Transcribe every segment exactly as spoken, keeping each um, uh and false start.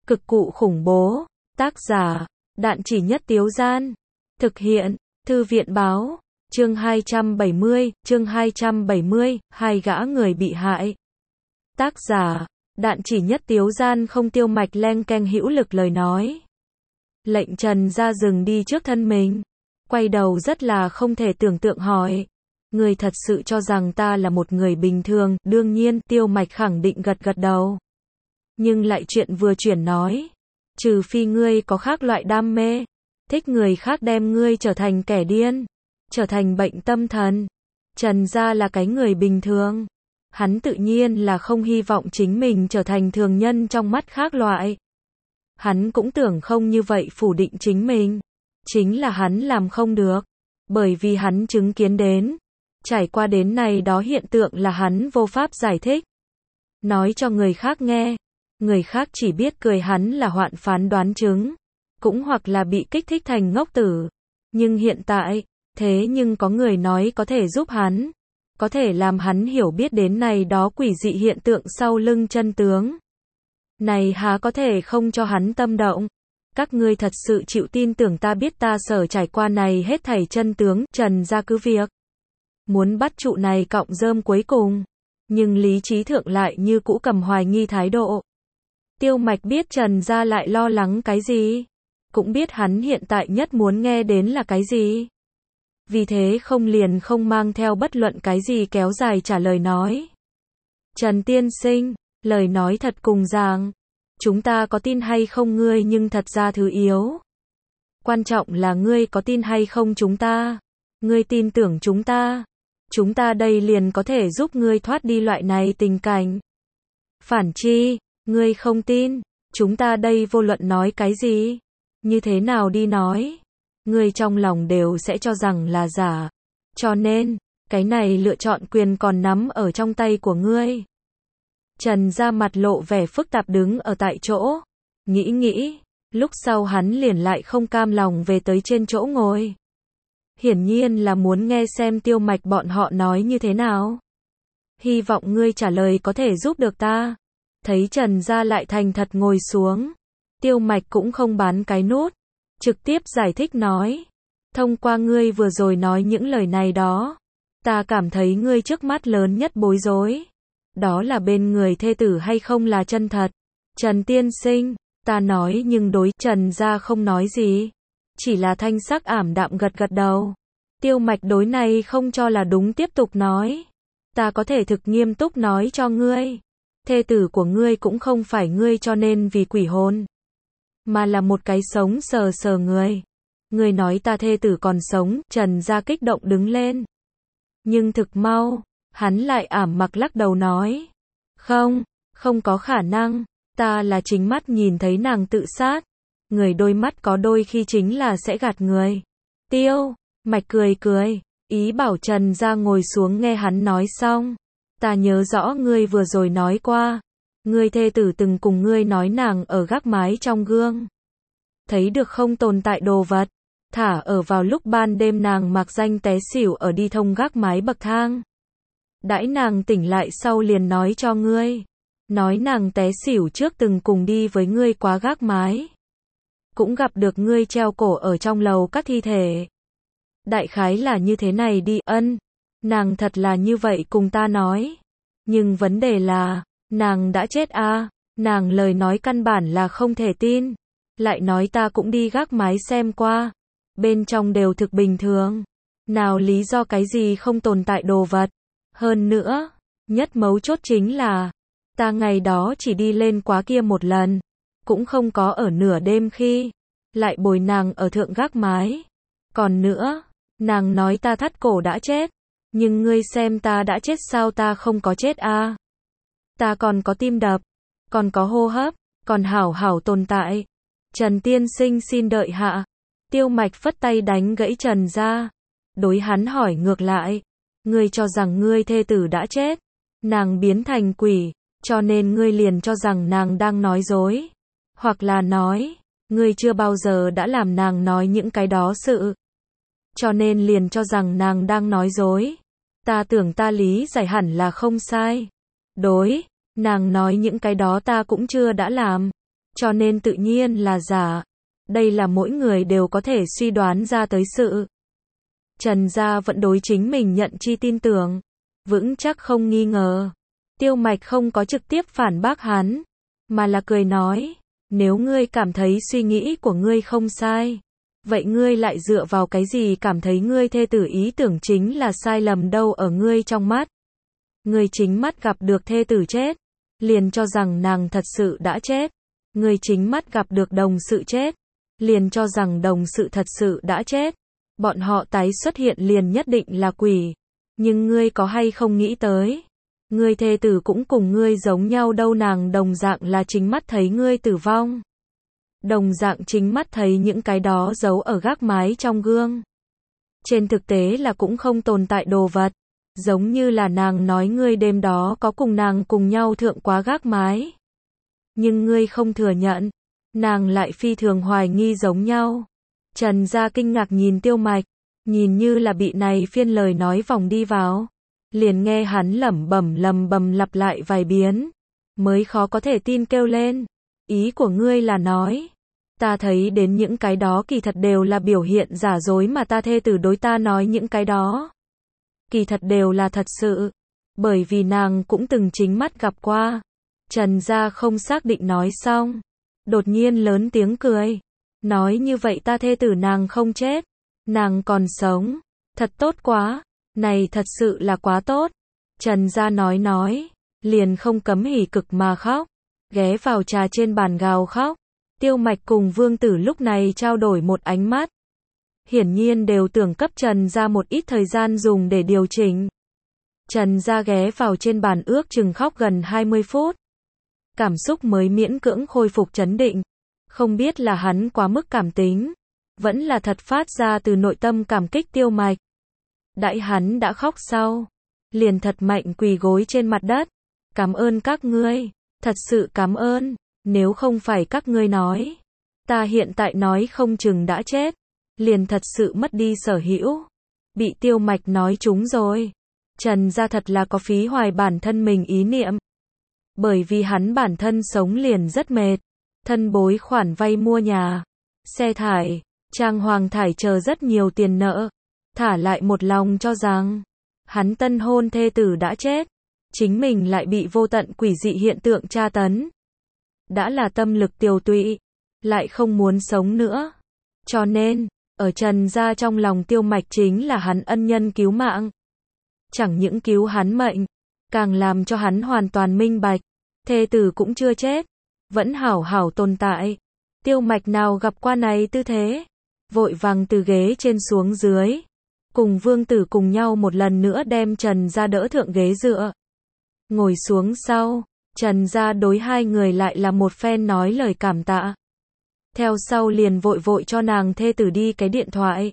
Cực cụ khủng bố. Tác giả, Đạn Chỉ Nhất Tiếu Gian. Thực hiện, Thư viện báo. Chương hai trăm bảy mươi, chương hai trăm bảy mươi, hai gã người bị hại. Tác giả, Đạn Chỉ Nhất Tiếu Gian. Không Tiêu Mạch len keng hữu lực lời nói. Lệnh Trần ra dừng đi trước thân mình. Quay đầu rất là không thể tưởng tượng hỏi. Người thật sự cho rằng ta là một người bình thường? Đương nhiên, Tiêu Mạch khẳng định gật gật đầu. Nhưng lại chuyện vừa chuyển nói. Trừ phi ngươi có khác loại đam mê. Thích người khác đem ngươi trở thành kẻ điên. Trở thành bệnh tâm thần. Trần gia là cái người bình thường. Hắn tự nhiên là không hy vọng chính mình trở thành thường nhân trong mắt khác loại. Hắn cũng tưởng không như vậy phủ định chính mình. Chính là hắn làm không được. Bởi vì hắn chứng kiến đến. Trải qua đến này đó hiện tượng là hắn vô pháp giải thích. Nói cho người khác nghe. Người khác chỉ biết cười hắn là hoạn phán đoán chứng. Cũng hoặc là bị kích thích thành ngốc tử. Nhưng hiện tại, thế nhưng có người nói có thể giúp hắn. Có thể làm hắn hiểu biết đến này đó quỷ dị hiện tượng sau lưng chân tướng. Này há có thể không cho hắn tâm động. Các ngươi thật sự chịu tin tưởng ta biết ta sở trải qua này hết thảy chân tướng. Trần ra cứ việc muốn bắt trụ này cọng rơm cuối cùng. Nhưng lý trí thượng lại như cũ cầm hoài nghi thái độ. Tiêu Mạch biết Trần gia lại lo lắng cái gì. Cũng biết hắn hiện tại nhất muốn nghe đến là cái gì. Vì thế không liền không mang theo bất luận cái gì kéo dài trả lời nói. Trần tiên sinh, lời nói thật cùng rằng. Chúng ta có tin hay không ngươi nhưng thật ra thứ yếu. Quan trọng là ngươi có tin hay không chúng ta. Ngươi tin tưởng chúng ta. Chúng ta đây liền có thể giúp ngươi thoát đi loại này tình cảnh. Phản chi, ngươi không tin. Chúng ta đây vô luận nói cái gì. Như thế nào đi nói. Ngươi trong lòng đều sẽ cho rằng là giả. Cho nên, cái này lựa chọn quyền còn nắm ở trong tay của ngươi. Trần ra mặt lộ vẻ phức tạp đứng ở tại chỗ. Nghĩ nghĩ, lúc sau hắn liền lại không cam lòng về tới trên chỗ ngồi. Hiển nhiên là muốn nghe xem Tiêu Mạch bọn họ nói như thế nào. Hy vọng ngươi trả lời có thể giúp được ta. Thấy Trần ra lại thành thật ngồi xuống. Tiêu Mạch cũng không bán cái nốt. Trực tiếp giải thích nói. Thông qua ngươi vừa rồi nói những lời này đó. Ta cảm thấy ngươi trước mắt lớn nhất bối rối. Đó là bên người thê tử hay không là chân thật. Trần tiên sinh, ta nói nhưng đối Trần ra không nói gì. Chỉ là thanh sắc ảm đạm gật gật đầu. Tiêu Mạch đối này không cho là đúng tiếp tục nói. Ta có thể thực nghiêm túc nói cho ngươi. Thê tử của ngươi cũng không phải ngươi cho nên vì quỷ hồn. Mà là một cái sống sờ sờ người. Ngươi nói ta thê tử còn sống. Trần ra kích động đứng lên. Nhưng thực mau, hắn lại ảm mặc lắc đầu nói. Không, không có khả năng. Ta là chính mắt nhìn thấy nàng tự sát. Người đôi mắt có đôi khi chính là sẽ gạt người. Tiêu Mạch cười cười. Ý bảo Trần ra ngồi xuống nghe hắn nói xong. Ta nhớ rõ ngươi vừa rồi nói qua. Ngươi thê tử từng cùng ngươi nói nàng ở gác mái trong gương. Thấy được không tồn tại đồ vật. Thả ở vào lúc ban đêm nàng mặc danh té xỉu ở đi thông gác mái bậc thang. Đãi nàng tỉnh lại sau liền nói cho ngươi. Nói nàng té xỉu trước từng cùng đi với ngươi quá gác mái. Cũng gặp được ngươi treo cổ ở trong lầu các thi thể. Đại khái là như thế này đi. Ân. Nàng thật là như vậy cùng ta nói. Nhưng vấn đề là, nàng đã chết à. Nàng lời nói căn bản là không thể tin. Lại nói ta cũng đi gác mái xem qua. Bên trong đều thực bình thường. Nào lý do cái gì không tồn tại đồ vật. Hơn nữa, nhất mấu chốt chính là, ta ngày đó chỉ đi lên quá kia một lần. Cũng không có ở nửa đêm khi, lại bồi nàng ở thượng gác mái. Còn nữa, nàng nói ta thắt cổ đã chết. Nhưng ngươi xem ta đã chết sao ta không có chết à. Ta còn có tim đập, còn có hô hấp, còn hảo hảo tồn tại. Trần tiên sinh xin đợi hạ. Tiêu Mạch phất tay đánh gãy Trần ra. Đối hắn hỏi ngược lại. Ngươi cho rằng ngươi thê tử đã chết. Nàng biến thành quỷ. Cho nên ngươi liền cho rằng nàng đang nói dối. Hoặc là nói. Ngươi chưa bao giờ đã làm nàng nói những cái đó sự. Cho nên liền cho rằng nàng đang nói dối. Ta tưởng ta lý giải hẳn là không sai. Đối. Nàng nói những cái đó ta cũng chưa đã làm. cho nên tự nhiên là giả. Đây là mỗi người đều có thể suy đoán ra tới sự. Trần Gia vẫn đối chính mình nhận chi tin tưởng, vững chắc không nghi ngờ. Tiêu Mạch không có trực tiếp phản bác hắn, mà là cười nói, nếu ngươi cảm thấy suy nghĩ của ngươi không sai, vậy ngươi lại dựa vào cái gì cảm thấy ngươi thê tử ý tưởng chính là sai lầm đâu ở ngươi trong mắt. Ngươi chính mắt gặp được thê tử chết, liền cho rằng nàng thật sự đã chết. Ngươi chính mắt gặp được đồng sự chết, liền cho rằng đồng sự thật sự đã chết. Bọn họ tái xuất hiện liền nhất định là quỷ. Nhưng ngươi có hay không nghĩ tới, ngươi thê tử cũng cùng ngươi giống nhau đâu, nàng đồng dạng là chính mắt thấy ngươi tử vong. Đồng dạng chính mắt thấy những cái đó giấu ở gác mái trong gương. Trên thực tế là cũng không tồn tại đồ vật. Giống như là nàng nói ngươi đêm đó có cùng nàng cùng nhau thượng quá gác mái. Nhưng ngươi không thừa nhận. Nàng lại phi thường hoài nghi giống nhau. Trần Gia kinh ngạc nhìn Tiêu Mạch. Nhìn như là bị này phiên lời nói vòng đi vào. Liền nghe hắn lẩm bẩm lầm bầm lặp lại vài biến. Mới khó có thể tin kêu lên. Ý của ngươi là nói. Ta thấy đến những cái đó kỳ thật đều là biểu hiện giả dối mà ta thê tử đối ta nói những cái đó. Kỳ thật đều là thật sự. Bởi vì nàng cũng từng chính mắt gặp qua. Trần Gia không xác định nói xong. Đột nhiên lớn tiếng cười. Nói như vậy ta thê tử nàng không chết. Nàng còn sống. Thật tốt quá. Này thật sự là quá tốt. Trần Gia nói nói. Liền không cấm hỉ cực mà khóc. Ghé vào trà trên bàn gào khóc. Tiêu Mạch cùng Vương Tử lúc này trao đổi một ánh mắt. Hiển nhiên đều tưởng cấp Trần Gia một ít thời gian dùng để điều chỉnh. Trần Gia ghé vào trên bàn ước chừng khóc gần hai mươi phút. Cảm xúc mới miễn cưỡng khôi phục trấn định. Không biết là hắn quá mức cảm tính, vẫn là thật phát ra từ nội tâm cảm kích Tiêu Mạch. Đãi hắn đã khóc sau, liền thật mạnh quỳ gối trên mặt đất. Cảm ơn các ngươi, thật sự cảm ơn, nếu không phải các ngươi nói, ta hiện tại nói không chừng đã chết, liền thật sự mất đi sở hữu. Bị Tiêu Mạch nói trúng rồi. Trần Gia thật là có phí hoài bản thân mình ý niệm. Bởi vì hắn bản thân sống liền rất mệt, thân bối khoản vay mua nhà, xe thải, trang hoàng thải chờ rất nhiều tiền nợ. Thả lại một lòng cho rằng, hắn tân hôn thê tử đã chết, chính mình lại bị vô tận quỷ dị hiện tượng tra tấn. Đã là tâm lực tiều tụy, lại không muốn sống nữa. Cho nên, ở Trần Gia trong lòng Tiêu Mạch chính là hắn ân nhân cứu mạng. Chẳng những cứu hắn mệnh, càng làm cho hắn hoàn toàn minh bạch, thê tử cũng chưa chết, vẫn hảo hảo tồn tại. Tiêu Mạch nào gặp qua này tư thế, vội vàng từ ghế trên xuống dưới, cùng Vương Tử cùng nhau một lần nữa đem Trần Gia đỡ thượng ghế dựa. Ngồi xuống sau, Trần Gia đối hai người lại là một phen nói lời cảm tạ. Theo sau liền vội vội cho nàng thê tử đi cái điện thoại.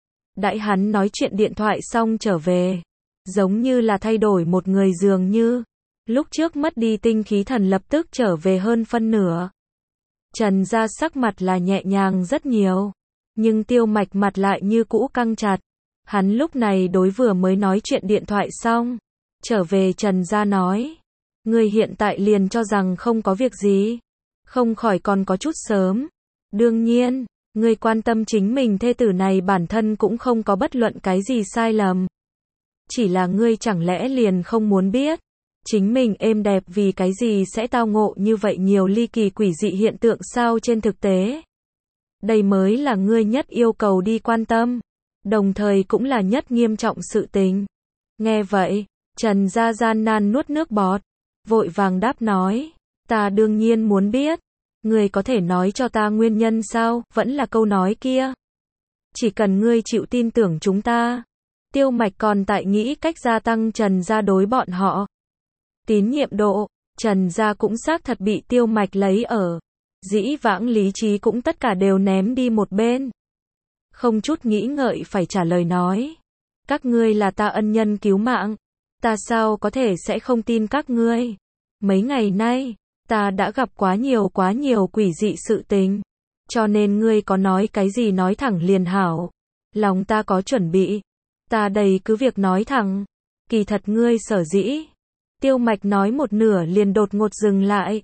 Đãi hắn nói chuyện điện thoại xong trở về, giống như là thay đổi một người dường như. Lúc trước mất đi tinh khí thần lập tức trở về hơn phân nửa. Trần Gia sắc mặt là nhẹ nhàng rất nhiều, nhưng Tiêu Mạch mặt lại như cũ căng chặt. Hắn lúc này đối vừa mới nói chuyện điện thoại xong, trở về Trần Gia nói, ngươi hiện tại liền cho rằng không có việc gì, không khỏi còn có chút sớm. Đương nhiên, ngươi quan tâm chính mình thê tử này bản thân cũng không có bất luận cái gì sai lầm. Chỉ là ngươi chẳng lẽ liền không muốn biết, chính mình êm đẹp vì cái gì sẽ tao ngộ như vậy nhiều ly kỳ quỷ dị hiện tượng sao trên thực tế. Đây mới là ngươi nhất yêu cầu đi quan tâm, đồng thời cũng là nhất nghiêm trọng sự tình. Nghe vậy, Trần Gia gian nan nuốt nước bọt, vội vàng đáp nói, ta đương nhiên muốn biết, ngươi có thể nói cho ta nguyên nhân sao, vẫn là câu nói kia. Chỉ cần ngươi chịu tin tưởng chúng ta. Tiêu Mạch còn tại nghĩ cách gia tăng Trần Gia đối bọn họ tín nhiệm độ. Trần Gia cũng xác thật bị Tiêu Mạch lấy ở. Dĩ vãng lý trí cũng tất cả đều ném đi một bên. Không chút nghĩ ngợi phải trả lời nói. Các ngươi là ta ân nhân cứu mạng. Ta sao có thể sẽ không tin các ngươi. Mấy ngày nay, ta đã gặp quá nhiều quá nhiều quỷ dị sự tình. Cho nên ngươi có nói cái gì nói thẳng liền hảo. Lòng ta có chuẩn bị. Ta đầy cứ việc nói thẳng. Kỳ thật ngươi sở dĩ. Tiêu Mạch nói một nửa liền đột ngột dừng lại.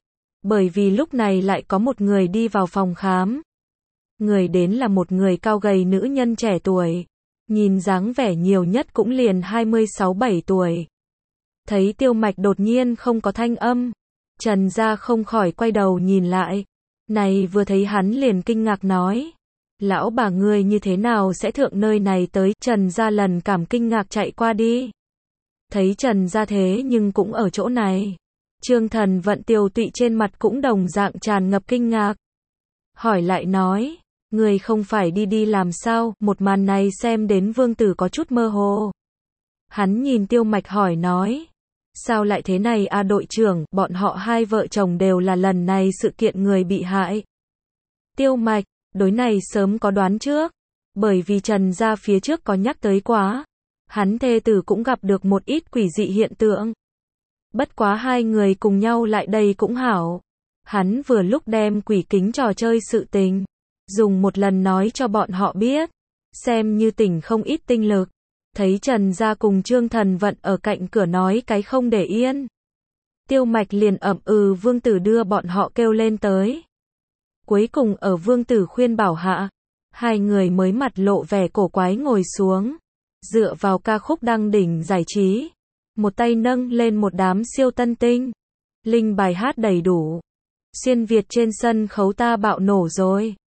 Bởi vì lúc này lại có một người đi vào phòng khám. Người đến là một người cao gầy nữ nhân trẻ tuổi. Nhìn dáng vẻ nhiều nhất cũng liền hai mươi sáu bảy tuổi. Thấy Tiêu Mạch đột nhiên không có thanh âm, Trần Gia không khỏi quay đầu nhìn lại. Này vừa thấy hắn liền kinh ngạc nói. Lão bà ngươi như thế nào sẽ thượng nơi này tới? Trần Gia lần cảm kinh ngạc chạy qua đi. Thấy Trần Gia thế nhưng cũng ở chỗ này. Trương Thần Vận tiều tụy trên mặt cũng đồng dạng tràn ngập kinh ngạc. Hỏi lại nói, người không phải đi đi làm sao? Một màn này xem đến Vương Tử có chút mơ hồ. Hắn nhìn Tiêu Mạch hỏi nói, sao lại thế này a đội trưởng? Bọn họ hai vợ chồng đều là lần này sự kiện người bị hại. Tiêu Mạch, đối này sớm có đoán trước, bởi vì Trần Gia phía trước có nhắc tới quá. Hắn thê tử cũng gặp được một ít quỷ dị hiện tượng. Bất quá hai người cùng nhau lại đây cũng hảo. Hắn vừa lúc đem quỷ kính trò chơi sự tình, dùng một lần nói cho bọn họ biết, xem như tỉnh không ít tinh lực. Thấy Trần Gia cùng Trương Thần Vận ở cạnh cửa nói cái không để yên. Tiêu Mạch liền ậm ừ Vương Tử đưa bọn họ kêu lên tới. Cuối cùng ở Vương Tử khuyên bảo hạ, hai người mới mặt lộ vẻ cổ quái ngồi xuống, dựa vào ca khúc đăng đỉnh giải trí, một tay nâng lên một đám siêu tân tinh, linh bài hát đầy đủ. Xuyên Việt trên sân khấu ta bạo nổ rồi.